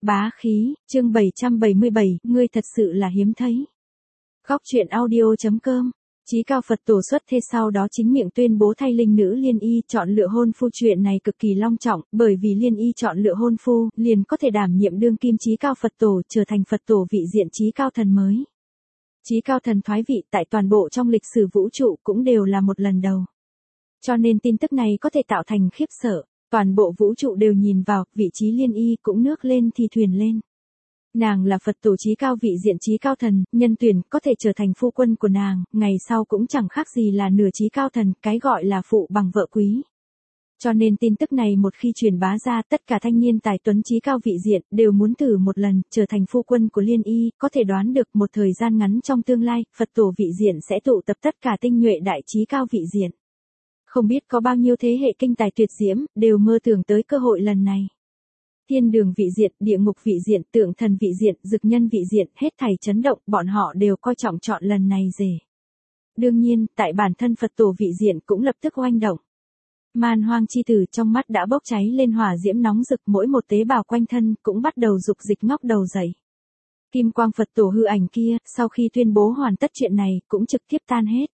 Bá khí, chương 777, ngươi thật sự là hiếm thấy. Góc truyện audio.com. Chí cao Phật tổ xuất thế sau đó chính miệng tuyên bố thay linh nữ Liên Y chọn lựa hôn phu. Chuyện này cực kỳ long trọng, bởi vì Liên Y chọn lựa hôn phu, liền có thể đảm nhiệm đương kim chí cao Phật tổ, trở thành Phật tổ vị diện chí cao thần mới. Chí cao thần thoái vị tại toàn bộ trong lịch sử vũ trụ cũng đều là một lần đầu. Cho nên tin tức này có thể tạo thành khiếp sợ, toàn bộ vũ trụ đều nhìn vào, vị trí Liên Y cũng nước lên thì thuyền lên. Nàng là Phật tổ chí cao vị diện chí cao thần, nhân tuyển có thể trở thành phu quân của nàng, ngày sau cũng chẳng khác gì là nửa chí cao thần, cái gọi là phụ bằng vợ quý. Cho nên tin tức này một khi truyền bá ra, tất cả thanh niên tài tuấn chí cao vị diện đều muốn thử một lần, trở thành phu quân của Liên Y, có thể đoán được một thời gian ngắn trong tương lai, Phật tổ vị diện sẽ tụ tập tất cả tinh nhuệ đại chí cao vị diện. Không biết có bao nhiêu thế hệ kinh tài tuyệt diễm, đều mơ tưởng tới cơ hội lần này. Thiên đường vị diện, địa ngục vị diện, tượng thần vị diện, dực nhân vị diện, hết thảy chấn động, bọn họ đều coi trọng chọn lần này rể. Đương nhiên, tại bản thân Phật tổ vị diện cũng lập tức oanh động. Man hoang chi tử trong mắt đã bốc cháy lên hỏa diễm nóng rực, mỗi một tế bào quanh thân cũng bắt đầu dục dịch ngóc đầu dậy. Kim quang Phật tổ hư ảnh kia, sau khi tuyên bố hoàn tất chuyện này, cũng trực tiếp tan hết.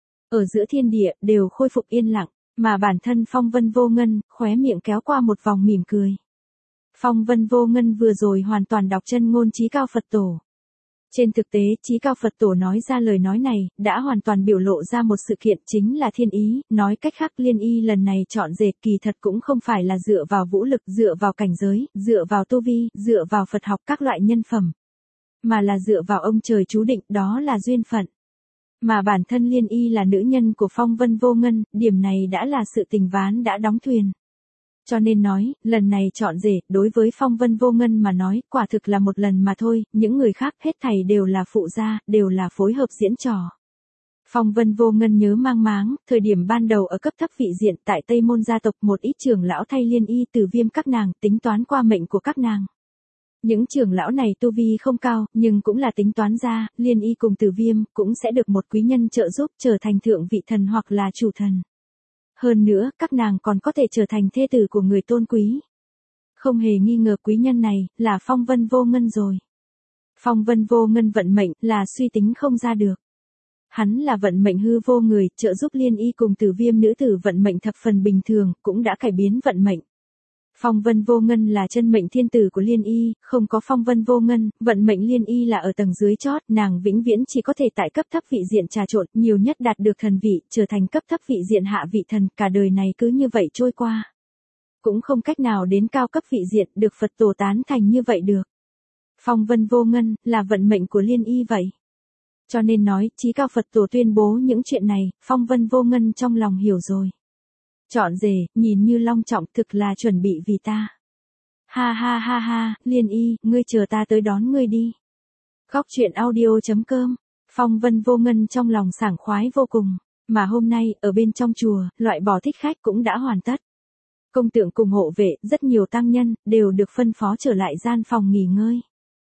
Ở giữa thiên địa, đều khôi phục yên lặng, mà bản thân Phong Vân Vô Ngân, khóe miệng kéo qua một vòng mỉm cười. Phong Vân Vô Ngân vừa rồi hoàn toàn đọc chân ngôn chí cao Phật tổ. Trên thực tế, chí cao Phật tổ nói ra lời nói này, đã hoàn toàn biểu lộ ra một sự kiện chính là thiên ý, nói cách khác Liên Y lần này chọn rể kỳ thật cũng không phải là dựa vào vũ lực, dựa vào cảnh giới, dựa vào tu vi, dựa vào Phật học các loại nhân phẩm. Mà là dựa vào ông trời chú định, đó là duyên phận. Mà bản thân Liên Y là nữ nhân của Phong Vân Vô Ngân, điểm này đã là sự tình ván đã đóng thuyền. Cho nên nói, lần này chọn rể, đối với Phong Vân Vô Ngân mà nói, quả thực là một lần mà thôi, những người khác hết thảy đều là phụ gia, đều là phối hợp diễn trò. Phong Vân Vô Ngân nhớ mang máng, thời điểm ban đầu ở cấp thấp vị diện tại Tây Môn gia tộc một ít trưởng lão thay Liên Y Từ Viêm các nàng, tính toán qua mệnh của các nàng. Những trưởng lão này tu vi không cao, nhưng cũng là tính toán ra, Liên Y cùng Từ Viêm cũng sẽ được một quý nhân trợ giúp trở thành thượng vị thần hoặc là chủ thần. Hơn nữa, các nàng còn có thể trở thành thê tử của người tôn quý. Không hề nghi ngờ quý nhân này, là Phong Vân Vô Ngân rồi. Phong Vân Vô Ngân vận mệnh, là suy tính không ra được. Hắn là vận mệnh hư vô người, trợ giúp Liên Y cùng Từ Viêm nữ tử vận mệnh thập phần bình thường, cũng đã cải biến vận mệnh. Phong Vân Vô Ngân là chân mệnh thiên tử của Liên Y, không có Phong Vân Vô Ngân, vận mệnh Liên Y là ở tầng dưới chót, nàng vĩnh viễn chỉ có thể tại cấp thấp vị diện trà trộn, nhiều nhất đạt được thần vị, trở thành cấp thấp vị diện hạ vị thần, cả đời này cứ như vậy trôi qua. Cũng không cách nào đến cao cấp vị diện, được Phật tổ tán thành như vậy được. Phong Vân Vô Ngân, là vận mệnh của Liên Y vậy. Cho nên nói, chí cao Phật tổ tuyên bố những chuyện này, Phong Vân Vô Ngân trong lòng hiểu rồi. Chọn rể, nhìn như long trọng, thực là chuẩn bị vì ta. Ha ha ha ha, Liên Y, ngươi chờ ta tới đón ngươi đi. Góc truyện audio.com. Phong Vân Vô Ngân trong lòng sảng khoái vô cùng. Mà hôm nay, ở bên trong chùa, loại bỏ thích khách cũng đã hoàn tất. Công tượng cùng hộ vệ, rất nhiều tăng nhân, đều được phân phó trở lại gian phòng nghỉ ngơi.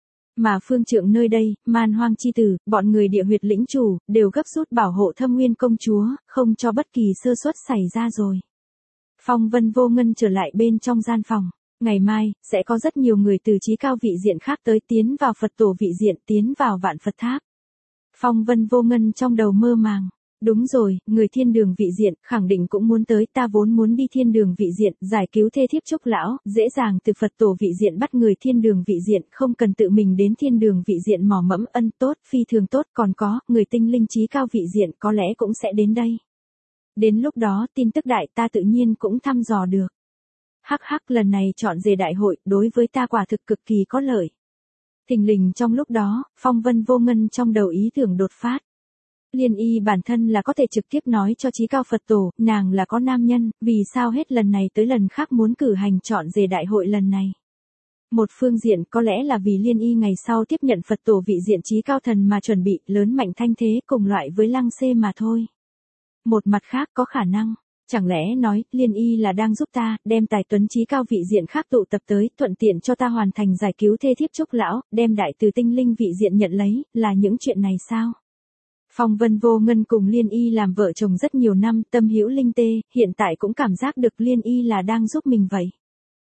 Mà phương trượng nơi đây, Man Hoang chi tử, bọn người địa huyệt lĩnh chủ, đều gấp rút bảo hộ Thâm Nguyên công chúa, không cho bất kỳ sơ suất xảy ra rồi. Phong Vân Vô Ngân trở lại bên trong gian phòng. Ngày mai, sẽ có rất nhiều người từ chí cao vị diện khác tới tiến vào Phật tổ vị diện, tiến vào Vạn Phật Tháp. Phong Vân Vô Ngân trong đầu mơ màng. Đúng rồi, người thiên đường vị diện, khẳng định cũng muốn tới, ta vốn muốn đi thiên đường vị diện, giải cứu thê thiếp Trúc lão, dễ dàng từ Phật tổ vị diện bắt người thiên đường vị diện, không cần tự mình đến thiên đường vị diện mò mẫm, ân tốt, phi thường tốt, còn có, người tinh linh chí cao vị diện có lẽ cũng sẽ đến đây. Đến lúc đó, tin tức đại ta tự nhiên cũng thăm dò được. Hắc hắc, lần này chọn rể đại hội, đối với ta quả thực cực kỳ có lợi. Thình lình trong lúc đó, Phong Vân Vô Ngân trong đầu ý tưởng đột phát. Liên Y bản thân là có thể trực tiếp nói cho chí cao Phật tổ, nàng là có nam nhân, vì sao hết lần này tới lần khác muốn cử hành chọn rể đại hội lần này. Một phương diện có lẽ là vì Liên Y ngày sau tiếp nhận Phật tổ vị diện chí cao thần mà chuẩn bị lớn mạnh thanh thế cùng loại với Lăng Xê mà thôi. Một mặt khác có khả năng, chẳng lẽ nói, Liên Y là đang giúp ta, đem tài tuấn chí cao vị diện khác tụ tập tới, thuận tiện cho ta hoàn thành giải cứu thê thiếp Trúc lão, đem đại từ tinh linh vị diện nhận lấy, là những chuyện này sao? Phong Vân Vô Ngân cùng Liên Y làm vợ chồng rất nhiều năm, tâm hữu linh tê, hiện tại cũng cảm giác được Liên Y là đang giúp mình vậy.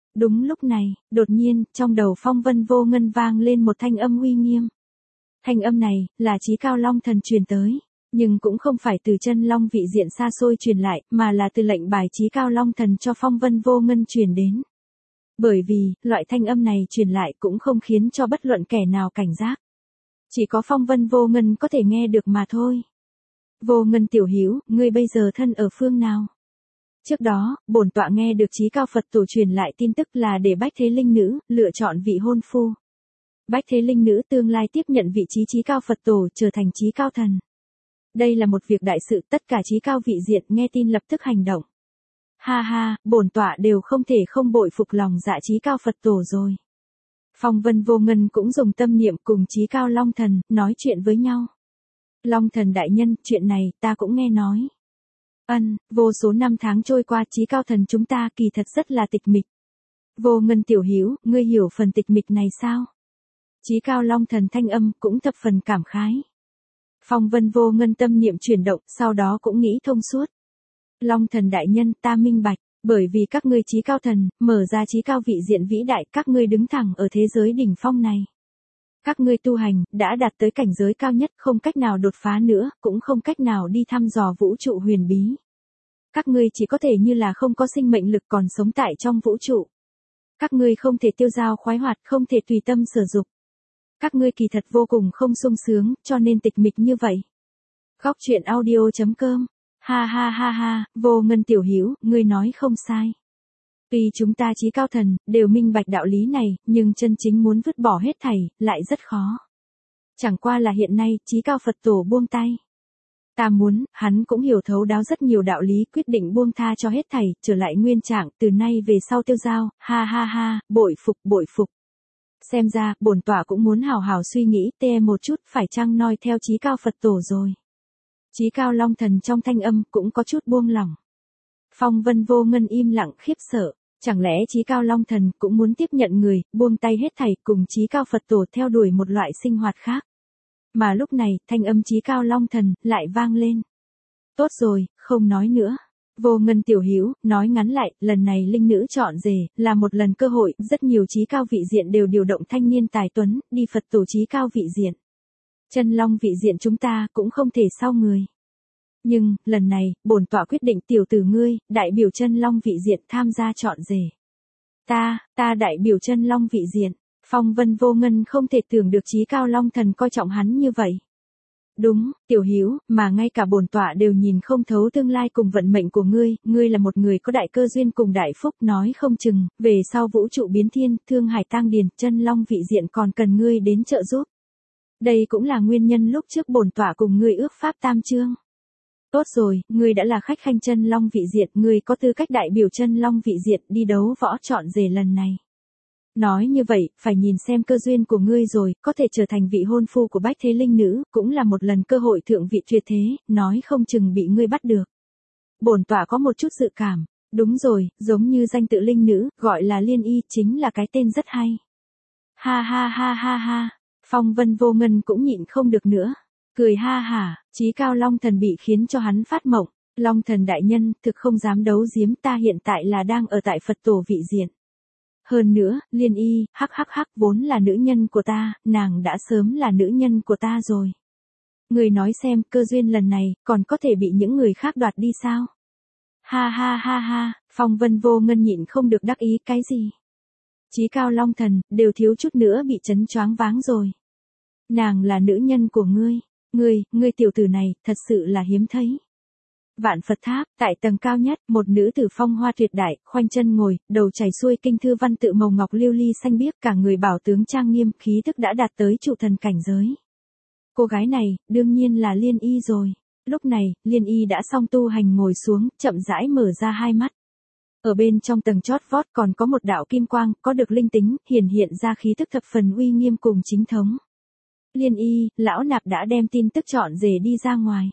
Đúng lúc này, đột nhiên, trong đầu Phong Vân Vô Ngân vang lên một thanh âm uy nghiêm. Thanh âm này, là Chí Cao Long Thần truyền tới, nhưng cũng không phải từ Chân Long vị diện xa xôi truyền lại, mà là từ lệnh bài Chí Cao Long Thần cho Phong Vân Vô Ngân truyền đến. Bởi vì, loại thanh âm này truyền lại cũng không khiến cho bất luận kẻ nào cảnh giác. Chỉ có Phong Vân Vô Ngân có thể nghe được mà thôi. Vô Ngân tiểu hữu, ngươi bây giờ thân ở phương nào? Trước đó, bổn tọa nghe được Chí Cao Phật Tổ truyền lại tin tức là để Bách Thế Linh Nữ lựa chọn vị hôn phu. Bách Thế Linh Nữ tương lai tiếp nhận vị trí Chí Cao Phật Tổ trở thành Chí Cao Thần. Đây là một việc đại sự, tất cả Chí Cao vị diện nghe tin lập tức hành động. Ha ha, bổn tọa đều không thể không bội phục lòng dạ Chí Cao Phật Tổ rồi. Phong Vân Vô Ngân cũng dùng tâm niệm cùng Chí Cao Long Thần nói chuyện với nhau. Long Thần đại nhân, chuyện này ta cũng nghe nói. Vô số năm tháng trôi qua, Chí Cao Thần chúng ta kỳ thật rất là tịch mịch. Vô Ngân tiểu hữu, ngươi hiểu phần tịch mịch này sao? Chí Cao Long Thần thanh âm cũng thập phần cảm khái. Phong Vân Vô Ngân tâm niệm chuyển động, sau đó cũng nghĩ thông suốt. Long Thần đại nhân, ta minh bạch, bởi vì các ngươi Chí Cao Thần, mở ra Chí Cao vị diện vĩ đại, các ngươi đứng thẳng ở thế giới đỉnh phong này. Các ngươi tu hành, đã đạt tới cảnh giới cao nhất, không cách nào đột phá nữa, cũng không cách nào đi thăm dò vũ trụ huyền bí. Các ngươi chỉ có thể như là không có sinh mệnh lực còn sống tại trong vũ trụ. Các ngươi không thể tiêu dao khoái hoạt, không thể tùy tâm sử dụng. Các ngươi kỳ thật vô cùng không sung sướng, cho nên tịch mịch như vậy. Góc truyện audio.com. Ha ha ha ha, Vô Ngân tiểu hữu, ngươi nói không sai. Tuy chúng ta Chí Cao Thần đều minh bạch đạo lý này, nhưng chân chính muốn vứt bỏ hết thảy lại rất khó. Chẳng qua là hiện nay Chí Cao Phật Tổ buông tay. Ta muốn, hắn cũng hiểu thấu đáo rất nhiều đạo lý, quyết định buông tha cho hết thảy, trở lại nguyên trạng, từ nay về sau tiêu dao, ha ha ha, bội phục bội phục. Xem ra, bổn tọa cũng muốn hào hào suy nghĩ một chút, phải chăng noi theo Chí Cao Phật Tổ rồi. Chí Cao Long Thần trong thanh âm cũng có chút buông lỏng. Phong Vân Vô Ngân im lặng khiếp sợ, chẳng lẽ Chí Cao Long Thần cũng muốn tiếp nhận người, buông tay hết thảy cùng Chí Cao Phật Tổ theo đuổi một loại sinh hoạt khác. Mà lúc này, thanh âm Chí Cao Long Thần lại vang lên. Tốt rồi, không nói nữa. Vô Ngân tiểu hữu, nói ngắn lại, lần này linh nữ chọn rể, là một lần cơ hội, rất nhiều Chí Cao vị diện đều điều động thanh niên tài tuấn, đi Phật Tổ Chí Cao vị diện. Chân Long vị diện chúng ta cũng không thể sau người. Nhưng, lần này, bổn tọa quyết định tiểu tử ngươi, đại biểu Chân Long vị diện tham gia chọn rể. Ta đại biểu Chân Long vị diện. Phong Vân Vô Ngân không thể tưởng được Chí Cao Long Thần coi trọng hắn như vậy. Đúng, tiểu hữu, mà ngay cả bổn tọa đều nhìn không thấu tương lai cùng vận mệnh của ngươi là một người có đại cơ duyên cùng đại phúc, nói không chừng, về sau vũ trụ biến thiên, thương hải tang điền, Chân Long vị diện còn cần ngươi đến trợ giúp. Đây cũng là nguyên nhân lúc trước bổn tọa cùng ngươi ước pháp tam chương. Tốt rồi, ngươi đã là khách khanh Chân Long vị diện, ngươi có tư cách đại biểu Chân Long vị diện đi đấu võ chọn rể lần này. Nói như vậy, phải nhìn xem cơ duyên của ngươi rồi, có thể trở thành vị hôn phu của Bách Thế Linh Nữ, cũng là một lần cơ hội thượng vị tuyệt thế, nói không chừng bị ngươi bắt được. Bổn tọa có một chút dự cảm, đúng rồi, giống như danh tự Linh Nữ, gọi là Liên Y, chính là cái tên rất hay. Ha ha ha ha ha, Phong Vân Vô Ngân cũng nhịn không được nữa, cười ha hả, Chí Cao Long Thần bị khiến cho hắn phát mộng. Long Thần đại nhân, thực không dám đấu giếm, ta hiện tại là đang ở tại Phật Tổ vị diện. Hơn nữa, Liên Y, hắc vốn là nữ nhân của ta, nàng đã sớm là nữ nhân của ta rồi. Người nói xem, cơ duyên lần này, còn có thể bị những người khác đoạt đi sao? Ha ha ha ha, Phong Vân Vô Ngân nhịn không được đắc ý, cái gì? Chí Cao Long Thần, đều thiếu chút nữa bị chấn choáng váng rồi. Nàng là nữ nhân của ngươi, ngươi tiểu tử này, thật sự là hiếm thấy. Vạn Phật Tháp, tại tầng cao nhất, một nữ tử phong hoa tuyệt đại, khoanh chân ngồi, đầu chảy xuôi kinh thư văn tự màu ngọc lưu ly xanh biếc, cả người bảo tướng trang nghiêm, khí thức đã đạt tới trụ thần cảnh giới. Cô gái này, đương nhiên là Liên Y rồi. Lúc này, Liên Y đã xong tu hành ngồi xuống, chậm rãi mở ra hai mắt. Ở bên trong tầng chót vót còn có một đạo kim quang, có được linh tính, hiện ra khí thức thập phần uy nghiêm cùng chính thống. Liên Y, lão nạp đã đem tin tức chọn rể đi ra ngoài.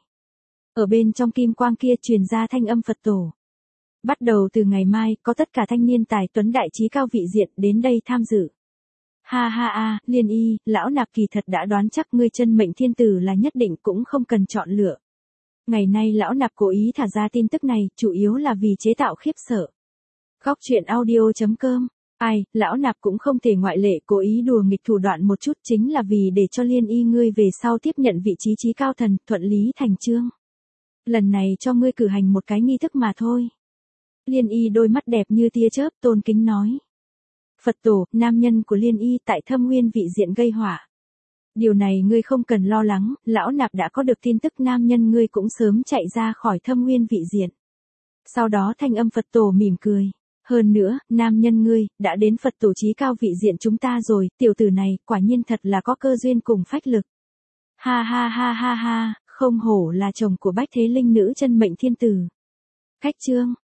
Ở bên trong kim quang kia truyền ra thanh âm Phật Tổ. Bắt đầu từ ngày mai, có tất cả thanh niên tài tuấn đại trí cao vị diện đến đây tham dự. Ha ha ha, Liên Y, lão nạp kỳ thật đã đoán chắc ngươi chân mệnh thiên tử là nhất định cũng không cần chọn lựa. Ngày nay lão nạp cố ý thả ra tin tức này, chủ yếu là vì chế tạo khiếp sợ. Góc truyện audio.com Ai, lão nạp cũng không thể ngoại lệ, cố ý đùa nghịch thủ đoạn một chút, chính là vì để cho Liên Y ngươi về sau tiếp nhận vị trí chí cao thần, thuận lý thành chương. Lần này cho ngươi cử hành một cái nghi thức mà thôi. Liên Y đôi mắt đẹp như tia chớp, tôn kính nói. Phật tổ, nam nhân của Liên Y tại Thâm Nguyên vị diện gây họa. Điều này ngươi không cần lo lắng, lão nạp đã có được tin tức nam nhân ngươi cũng sớm chạy ra khỏi Thâm Nguyên vị diện. Sau đó thanh âm Phật tổ mỉm cười. Hơn nữa, nam nhân ngươi, đã đến Phật tổ chí cao vị diện chúng ta rồi, tiểu tử này, quả nhiên thật là có cơ duyên cùng phách lực. Ha ha ha ha ha, không hổ là chồng của Bách Thế Linh nữ chân mệnh thiên tử. Cách chương.